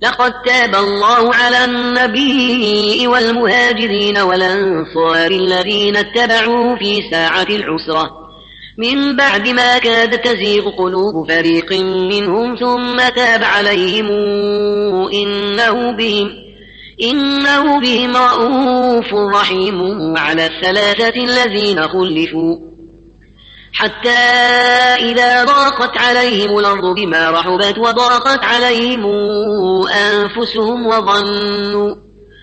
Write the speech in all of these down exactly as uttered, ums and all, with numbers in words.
لقد تاب الله على النبي والمهاجرين والأنصار الذين اتبعوه في ساعة العسرة من بعد ما كاد تزيغ قلوب فريق منهم ثم تاب عليهم إنه بهم, إنه بهم رؤوف رحيم. وعلى الثلاثة الذين خلفوا حتى إذا ضاقت عليهم الأرض بما رحبت وضاقت عليهم أنفسهم وظنوا,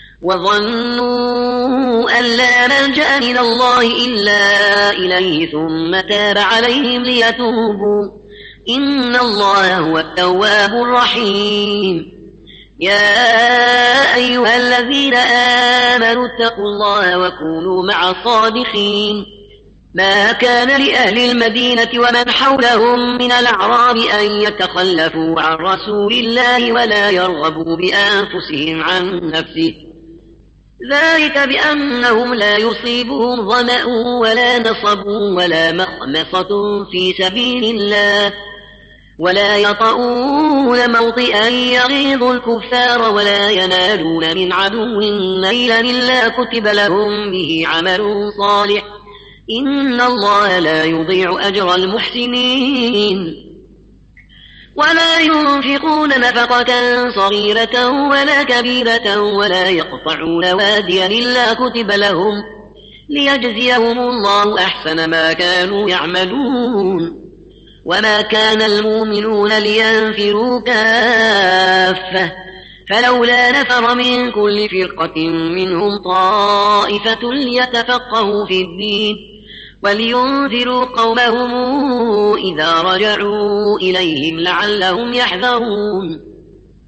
وظنوا أن لا ملجأ من الله إلا إليه ثم تاب عليهم ليتوبوا إن الله هو التواب الرحيم. يا أيها الذين آمنوا اتقوا الله وكونوا مع الصادقين. ما كان لأهل المدينة ومن حولهم من الأعراب أن يتخلفوا عن رسول الله ولا يرغبوا بأنفسهم عن نفسه ذلك بأنهم لا يصيبهم ظمأ ولا نصب ولا مخمصة في سبيل الله ولا يطؤون موطئا يغيظ الكفار ولا ينالون من عدو نيلا إلا كتب لهم به عمل صالح إن الله لا يضيع أجر المحسنين. ولا ينفقون نفقة صغيرة ولا كبيرة ولا يقطعون واديا إلا كتب لهم ليجزيهم الله أحسن ما كانوا يعملون. وما كان المؤمنون لينفروا كافة فلولا نفر من كل فرقة منهم طائفة ليتفقهوا في الدين ولينذروا قومهم إذا رجعوا إليهم لعلهم يحذرون.